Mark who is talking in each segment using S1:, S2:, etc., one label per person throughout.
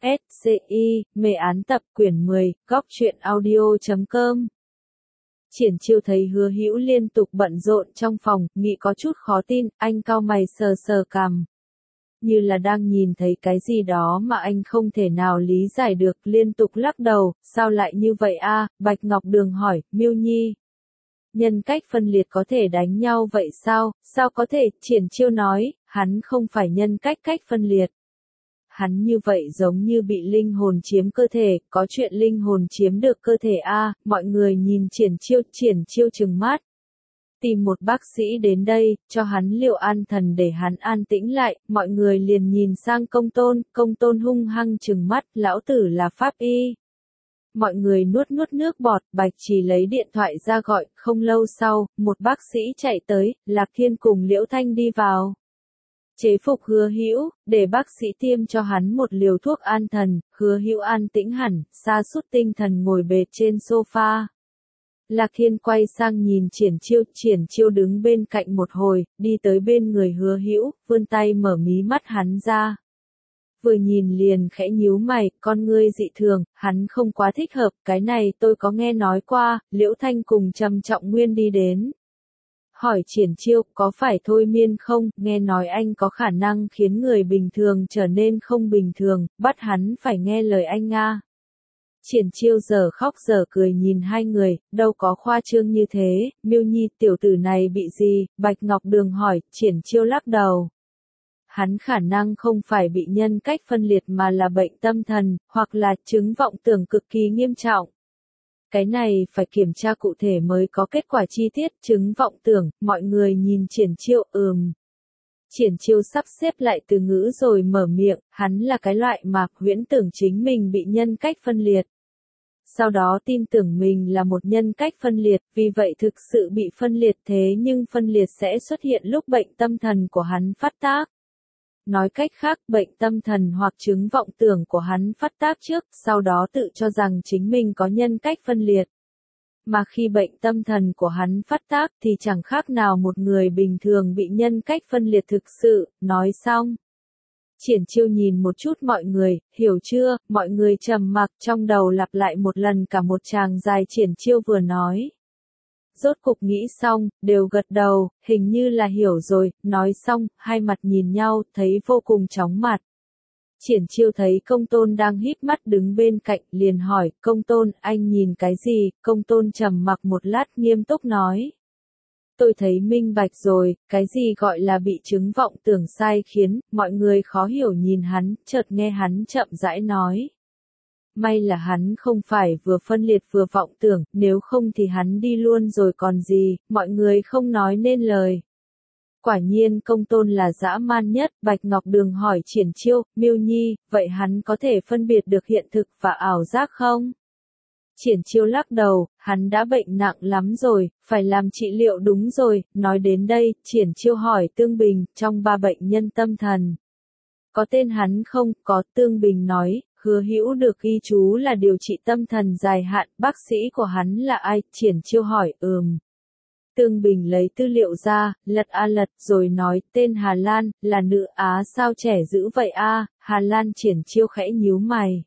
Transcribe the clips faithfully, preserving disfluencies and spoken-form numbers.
S1: S C I, mê án tập quyển mười, góc truyện audio chấm com. Triển Chiêu thấy Hứa Hữu liên tục bận rộn trong phòng, nghĩ có chút khó tin, anh cau mày sờ sờ cằm. Như là đang nhìn thấy cái gì đó mà anh không thể nào lý giải được, liên tục lắc đầu, sao lại như vậy a? Bạch Ngọc Đường hỏi, Miêu Nhi. Nhân cách phân liệt có thể đánh nhau vậy sao? Sao có thể? Triển Chiêu nói, hắn không phải nhân cách cách phân liệt. Hắn như vậy giống như bị linh hồn chiếm cơ thể, có chuyện linh hồn chiếm được cơ thể a. Mọi người nhìn Triển Chiêu, Triển Chiêu trừng mắt. Tìm một bác sĩ đến đây, cho hắn liệu an thần để hắn an tĩnh lại, mọi người liền nhìn sang Công Tôn, Công Tôn hung hăng trừng mắt, lão tử là pháp y. Mọi người nuốt nuốt nước bọt, Bạch Trì lấy điện thoại ra gọi, không lâu sau, một bác sĩ chạy tới, Lạc Thiên cùng Liễu Thanh đi vào. Chế phục Hứa Hữu, để bác sĩ tiêm cho hắn một liều thuốc an thần, Hứa Hữu an tĩnh hẳn, sa sút tinh thần ngồi bệt trên sofa. Lạc Thiên quay sang nhìn Triển Chiêu, Triển Chiêu đứng bên cạnh một hồi, đi tới bên người Hứa Hữu, vươn tay mở mí mắt hắn ra. Vừa nhìn liền khẽ nhíu mày, con ngươi dị thường, hắn không quá thích hợp, cái này tôi có nghe nói qua, Liễu Thanh cùng Trầm Trọng Nguyên đi đến. Hỏi Triển Chiêu, có phải thôi miên không, nghe nói anh có khả năng khiến người bình thường trở nên không bình thường, bắt hắn phải nghe lời anh nga. Triển Chiêu giờ khóc giờ cười nhìn hai người, đâu có khoa trương như thế, Miêu Nhi tiểu tử này bị gì, Bạch Ngọc Đường hỏi, Triển Chiêu lắc đầu. Hắn khả năng không phải bị nhân cách phân liệt mà là bệnh tâm thần, hoặc là chứng vọng tưởng cực kỳ nghiêm trọng. Cái này phải kiểm tra cụ thể mới có kết quả chi tiết, chứng vọng tưởng, mọi người nhìn Triển Chiêu, ừm. Triển Chiêu sắp xếp lại từ ngữ rồi mở miệng, hắn là cái loại mà huyễn tưởng chính mình bị nhân cách phân liệt. Sau đó tin tưởng mình là một nhân cách phân liệt, vì vậy thực sự bị phân liệt thế nhưng phân liệt sẽ xuất hiện lúc bệnh tâm thần của hắn phát tác. Nói cách khác, bệnh tâm thần hoặc chứng vọng tưởng của hắn phát tác trước, sau đó tự cho rằng chính mình có nhân cách phân liệt. Mà khi bệnh tâm thần của hắn phát tác thì chẳng khác nào một người bình thường bị nhân cách phân liệt thực sự, nói xong. Triển Chiêu nhìn một chút mọi người, hiểu chưa, mọi người trầm mặc trong đầu lặp lại một lần cả một tràng dài Triển Chiêu vừa nói. Rốt cục nghĩ xong, đều gật đầu, hình như là hiểu rồi, nói xong, hai mặt nhìn nhau, thấy vô cùng chóng mặt. Triển Chiêu thấy Công Tôn đang híp mắt đứng bên cạnh, liền hỏi, Công Tôn, anh nhìn cái gì, Công Tôn trầm mặc một lát nghiêm túc nói. Tôi thấy minh bạch rồi, cái gì gọi là bị chứng vọng tưởng sai khiến, mọi người khó hiểu nhìn hắn, chợt nghe hắn chậm rãi nói. May là hắn không phải vừa phân liệt vừa vọng tưởng, nếu không thì hắn đi luôn rồi còn gì, mọi người không nói nên lời. Quả nhiên Công Tôn là dã man nhất, Bạch Ngọc Đường hỏi Triển Chiêu, Miêu Nhi, vậy hắn có thể phân biệt được hiện thực và ảo giác không? Triển Chiêu lắc đầu, hắn đã bệnh nặng lắm rồi, phải làm trị liệu đúng rồi, nói đến đây, Triển Chiêu hỏi Tương Bình, trong ba bệnh nhân tâm thần. Có tên hắn không? Có, Tương Bình nói, Hứa Hữu được ghi chú là điều trị tâm thần dài hạn, bác sĩ của hắn là ai? Triển Chiêu hỏi, ừm. Tương Bình lấy tư liệu ra, lật a lật rồi nói, tên Hà Lan, là nữ Á sao trẻ dữ vậy a? Hà Lan. Triển Chiêu khẽ nhíu mày.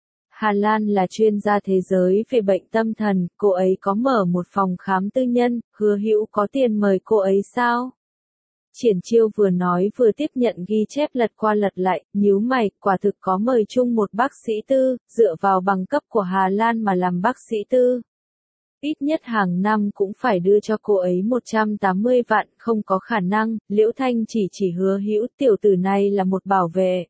S1: Hà Lan là chuyên gia thế giới về bệnh tâm thần, cô ấy có mở một phòng khám tư nhân, Hứa Hữu có tiền mời cô ấy sao? Triển Chiêu vừa nói vừa tiếp nhận ghi chép lật qua lật lại, nhíu mày, quả thực có mời chung một bác sĩ tư, dựa vào bằng cấp của Hà Lan mà làm bác sĩ tư. Ít nhất hàng năm cũng phải đưa cho cô ấy một trăm tám mươi vạn, không có khả năng, Liễu Thanh chỉ chỉ Hứa Hữu, tiểu tử này là một bảo vệ.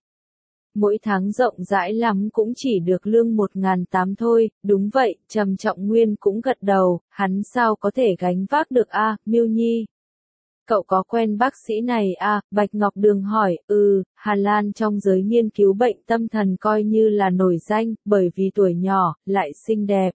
S1: Mỗi tháng rộng rãi lắm cũng chỉ được lương một nghìn tám thôi, đúng vậy, Trầm Trọng Nguyên cũng gật đầu, hắn sao có thể gánh vác được a, Miêu Nhi. Cậu có quen bác sĩ này à, Bạch Ngọc Đường hỏi, ừ, Hà Lan trong giới nghiên cứu bệnh tâm thần coi như là nổi danh, bởi vì tuổi nhỏ, lại xinh đẹp.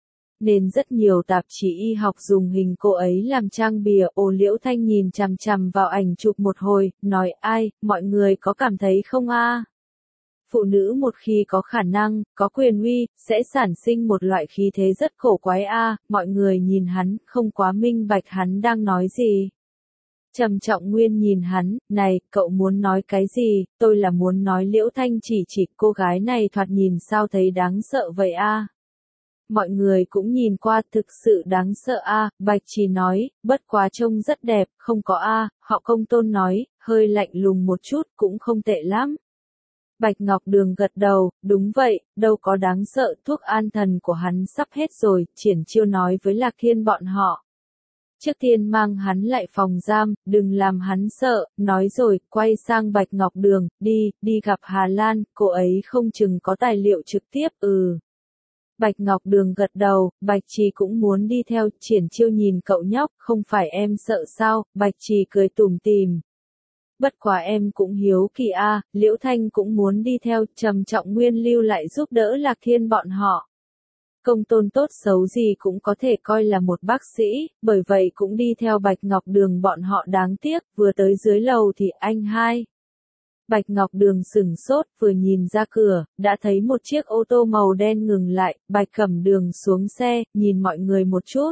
S1: Nên rất nhiều tạp chí y học dùng hình cô ấy làm trang bìa. Ồ, Liễu Thanh nhìn chằm chằm vào ảnh chụp một hồi, nói ai, mọi người có cảm thấy không a? Phụ nữ một khi có khả năng, có quyền uy, sẽ sản sinh một loại khí thế rất cổ quái a. Mọi người nhìn hắn, không quá minh bạch hắn đang nói gì. Trầm Trọng Nguyên nhìn hắn, này, cậu muốn nói cái gì, tôi là muốn nói Liễu Thanh chỉ chỉ cô gái này thoạt nhìn sao thấy đáng sợ vậy a? Mọi người cũng nhìn qua thực sự đáng sợ a, Bạch Trì nói, bất quá trông rất đẹp, không có a, họ Công Tôn nói, hơi lạnh lùng một chút cũng không tệ lắm. Bạch Ngọc Đường gật đầu, đúng vậy, đâu có đáng sợ, thuốc an thần của hắn sắp hết rồi, Triển Chiêu nói với Lạc Thiên bọn họ. Trước tiên mang hắn lại phòng giam, đừng làm hắn sợ, nói rồi, quay sang Bạch Ngọc Đường, đi, đi gặp Hà Lan, cô ấy không chừng có tài liệu trực tiếp, ừ. Bạch Ngọc Đường gật đầu, Bạch Trì cũng muốn đi theo, Triển Chiêu nhìn cậu nhóc, không phải em sợ sao, Bạch Trì cười tủm tỉm. Bất quá em cũng hiếu kỳ a, Liễu Thanh cũng muốn đi theo, Trầm Trọng Nguyên lưu lại giúp đỡ Lạc Thiên bọn họ. Công Tôn tốt xấu gì cũng có thể coi là một bác sĩ, bởi vậy cũng đi theo Bạch Ngọc Đường bọn họ đáng tiếc, vừa tới dưới lầu thì anh hai. Bạch Ngọc Đường sửng sốt, vừa nhìn ra cửa, đã thấy một chiếc ô tô màu đen ngừng lại, Bạch Cẩm Đường xuống xe, nhìn mọi người một chút.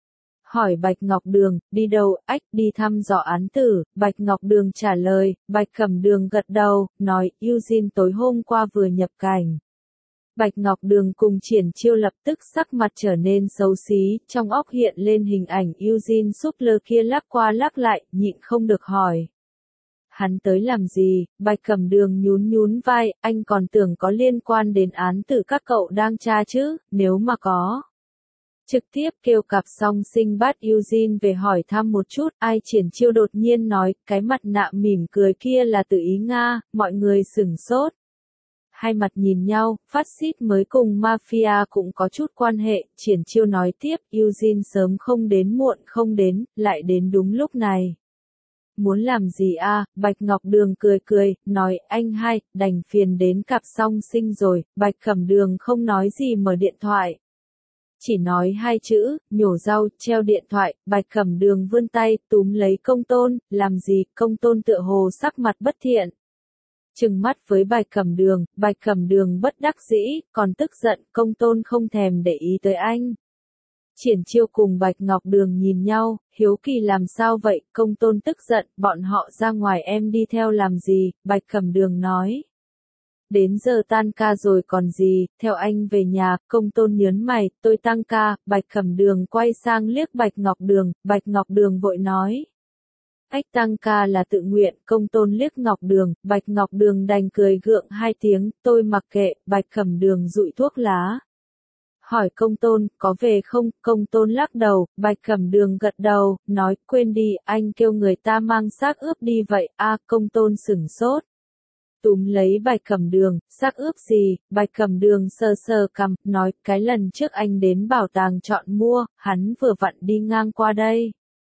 S1: Hỏi Bạch Ngọc Đường, đi đâu, ách, đi thăm dò án tử, Bạch Ngọc Đường trả lời, Bạch Cẩm Đường gật đầu, nói, Eugene tối hôm qua vừa nhập cảnh. Bạch Ngọc Đường cùng Triển Chiêu lập tức sắc mặt trở nên xấu xí, trong óc hiện lên hình ảnh Eugene Súp-lơ kia lắc qua lắc lại, nhịn không được hỏi. Hắn tới làm gì, Bạch Cẩm Đường nhún nhún vai, anh còn tưởng có liên quan đến án tử các cậu đang tra chứ, nếu mà có. Trực tiếp kêu cặp song sinh bắt Eugene về hỏi thăm một chút, ai Triển Chiêu đột nhiên nói, cái mặt nạ mỉm cười kia là tự ý Nga, mọi người sửng sốt. Hai mặt nhìn nhau, phát xít mới cùng mafia cũng có chút quan hệ, Triển Chiêu nói tiếp, Eugene sớm không đến muộn không đến, lại đến đúng lúc này. Muốn làm gì a? Bạch Ngọc Đường cười cười, nói, anh hai, đành phiền đến cặp song sinh rồi, Bạch Cẩm Đường không nói gì mở điện thoại. Chỉ nói hai chữ, nhổ rau, treo điện thoại, Bạch Cẩm Đường vươn tay, túm lấy Công Tôn, làm gì, Công Tôn tựa hồ sắc mặt bất thiện. Trừng mắt với Bạch Cẩm Đường, Bạch Cẩm Đường bất đắc dĩ, còn tức giận, Công Tôn không thèm để ý tới anh. Triển Chiêu cùng Bạch Ngọc Đường nhìn nhau, hiếu kỳ làm sao vậy, Công Tôn tức giận, bọn họ ra ngoài em đi theo làm gì, Bạch Cẩm Đường nói. Đến giờ tan ca rồi còn gì, theo anh về nhà, Công Tôn nhớn mày, tôi tăng ca, Bạch Cẩm Đường quay sang liếc Bạch Ngọc Đường, Bạch Ngọc Đường vội nói. Ách tăng ca là tự nguyện, Công Tôn liếc Ngọc Đường, Bạch Ngọc Đường đành cười gượng hai tiếng, tôi mặc kệ, Bạch Cẩm Đường dụi thuốc lá. Hỏi Công Tôn, có về không, Công Tôn lắc đầu, Bạch Cẩm Đường gật đầu, nói, quên đi, anh kêu người ta mang xác ướp đi vậy, a Công Tôn sửng sốt. Túm lấy Bạch Cẩm Đường, xác ướp gì, Bạch Cẩm Đường sờ sờ cằm, nói, cái lần trước anh đến bảo tàng chọn mua, hắn vừa vặn đi ngang qua đây.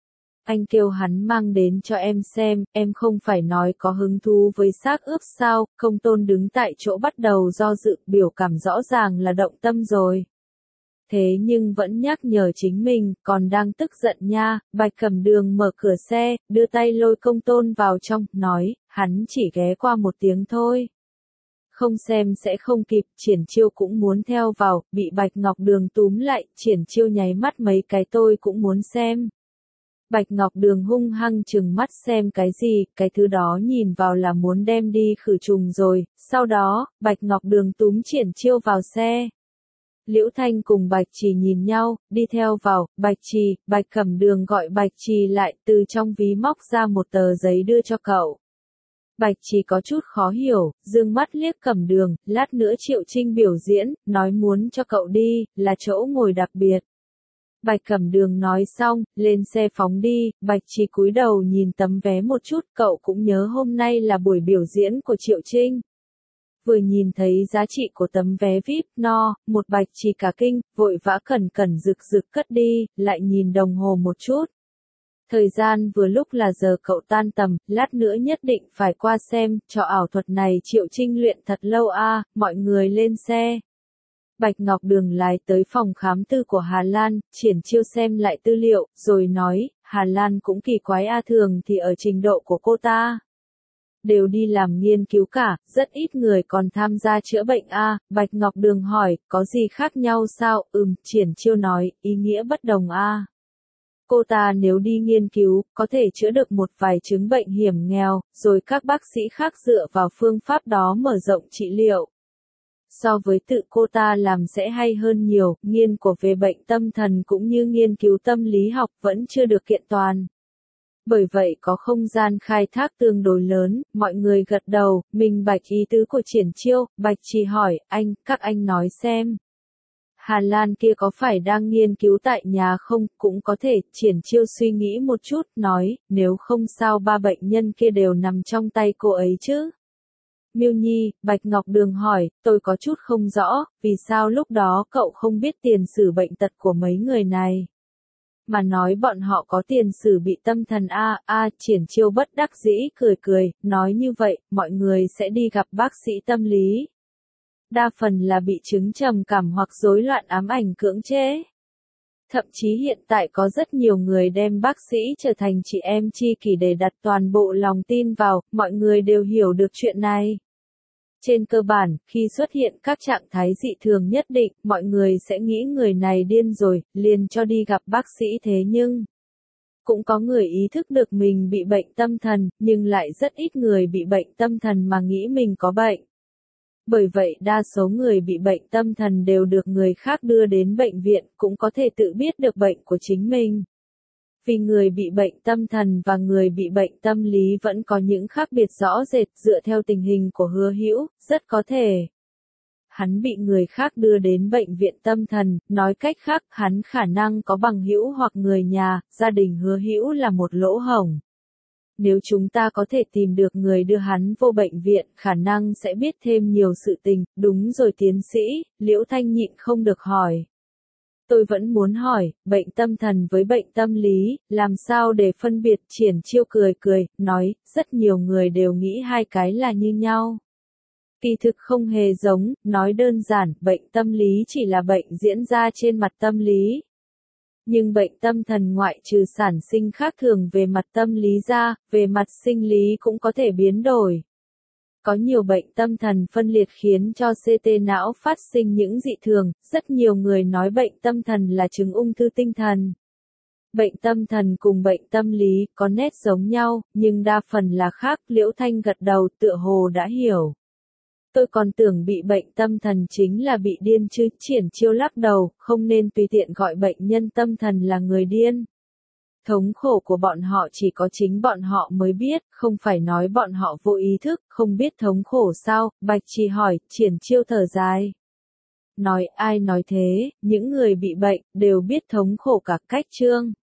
S1: Anh kêu hắn mang đến cho em xem, em không phải nói có hứng thú với xác ướp sao, Công Tôn đứng tại chỗ bắt đầu do dự, biểu cảm rõ ràng là động tâm rồi. Thế nhưng vẫn nhắc nhở chính mình, còn đang tức giận nha, Bạch Cẩm Đường mở cửa xe, đưa tay lôi Công Tôn vào trong, nói, hắn chỉ ghé qua một tiếng thôi. Không xem sẽ không kịp, Triển Chiêu cũng muốn theo vào, bị Bạch Ngọc Đường túm lại, Triển Chiêu nháy mắt mấy cái tôi cũng muốn xem. Bạch Ngọc Đường hung hăng trừng mắt xem cái gì, cái thứ đó nhìn vào là muốn đem đi khử trùng rồi, sau đó, Bạch Ngọc Đường túm Triển Chiêu vào xe. Liễu Thanh cùng Bạch Trì nhìn nhau, đi theo vào, Bạch Trì, Bạch Cẩm Đường gọi Bạch Trì lại, từ trong ví móc ra một tờ giấy đưa cho cậu. Bạch Trì có chút khó hiểu, dương mắt liếc Cẩm Đường, lát nữa Triệu Trinh biểu diễn, nói muốn cho cậu đi, là chỗ ngồi đặc biệt. Bạch Cẩm Đường nói xong, lên xe phóng đi, Bạch Trì cúi đầu nhìn tấm vé một chút, cậu cũng nhớ hôm nay là buổi biểu diễn của Triệu Trinh. Vừa nhìn thấy giá trị của tấm vé vi ai pi no, một Bạch Trì cả kinh, vội vã cẩn cẩn rực rực cất đi, lại nhìn đồng hồ một chút. Thời gian vừa lúc là giờ cậu tan tầm, lát nữa nhất định phải qua xem, trò ảo thuật này Triệu Trinh luyện thật lâu a, mọi người lên xe. Bạch Ngọc Đường lái tới phòng khám tư của Hà Lan, Triển Chiêu xem lại tư liệu, rồi nói, Hà Lan cũng kỳ quái a, thường thì ở trình độ của cô ta. Đều đi làm nghiên cứu cả, rất ít người còn tham gia chữa bệnh a. Bạch Ngọc Đường hỏi, có gì khác nhau sao, ừm, Triển Chiêu nói, ý nghĩa bất đồng a. Cô ta nếu đi nghiên cứu, có thể chữa được một vài chứng bệnh hiểm nghèo, rồi các bác sĩ khác dựa vào phương pháp đó mở rộng trị liệu. So với tự cô ta làm sẽ hay hơn nhiều, nghiên cứu về bệnh tâm thần cũng như nghiên cứu tâm lý học vẫn chưa được kiện toàn. Bởi vậy có không gian khai thác tương đối lớn, mọi người gật đầu, minh bạch ý tứ của Triển Chiêu, Bạch Trì hỏi, anh, các anh nói xem. Hà Lan kia có phải đang nghiên cứu tại nhà không, cũng có thể, Triển Chiêu suy nghĩ một chút, nói, nếu không sao ba bệnh nhân kia đều nằm trong tay cô ấy chứ. Miêu Nhi, Bạch Ngọc Đường hỏi, tôi có chút không rõ, vì sao lúc đó cậu không biết tiền sử bệnh tật của mấy người này. Mà nói bọn họ có tiền sử bị tâm thần a a Triển Chiêu bất đắc dĩ cười cười, nói như vậy, mọi người sẽ đi gặp bác sĩ tâm lý. Đa phần là bị chứng trầm cảm hoặc rối loạn ám ảnh cưỡng chế. Thậm chí hiện tại có rất nhiều người đem bác sĩ trở thành chị em tri kỷ để đặt toàn bộ lòng tin vào, mọi người đều hiểu được chuyện này. Trên cơ bản, khi xuất hiện các trạng thái dị thường nhất định, mọi người sẽ nghĩ người này điên rồi, liền cho đi gặp bác sĩ thế nhưng cũng có người ý thức được mình bị bệnh tâm thần, nhưng lại rất ít người bị bệnh tâm thần mà nghĩ mình có bệnh. Bởi vậy đa số người bị bệnh tâm thần đều được người khác đưa đến bệnh viện, cũng có thể tự biết được bệnh của chính mình. Vì người bị bệnh tâm thần và người bị bệnh tâm lý vẫn có những khác biệt rõ rệt dựa theo tình hình của Hứa Hữu, rất có thể. Hắn bị người khác đưa đến bệnh viện tâm thần, nói cách khác, hắn khả năng có bằng hữu hoặc người nhà, gia đình Hứa Hữu là một lỗ hổng. Nếu chúng ta có thể tìm được người đưa hắn vô bệnh viện, khả năng sẽ biết thêm nhiều sự tình, đúng rồi tiến sĩ, Liễu Thanh nhịn không được hỏi. Tôi vẫn muốn hỏi, bệnh tâm thần với bệnh tâm lý, làm sao để phân biệt? Triển Chiêu cười cười, nói, rất nhiều người đều nghĩ hai cái là như nhau. Kỳ thực không hề giống, nói đơn giản, bệnh tâm lý chỉ là bệnh diễn ra trên mặt tâm lý. Nhưng bệnh tâm thần ngoại trừ sản sinh khác thường về mặt tâm lý ra, về mặt sinh lý cũng có thể biến đổi. Có nhiều bệnh tâm thần phân liệt khiến cho xê tê não phát sinh những dị thường, rất nhiều người nói bệnh tâm thần là chứng ung thư tinh thần. Bệnh tâm thần cùng bệnh tâm lý có nét giống nhau, nhưng đa phần là khác, Liễu Thanh gật đầu tựa hồ đã hiểu. Tôi còn tưởng bị bệnh tâm thần chính là bị điên chứ, Triển Chiêu lắc đầu, không nên tùy tiện gọi bệnh nhân tâm thần là người điên. Thống khổ của bọn họ chỉ có chính bọn họ mới biết, không phải nói bọn họ vô ý thức, không biết thống khổ sao, Bạch Trì hỏi, Triển Chiêu thở dài. Nói ai nói thế, những người bị bệnh, đều biết thống khổ cả cách chương.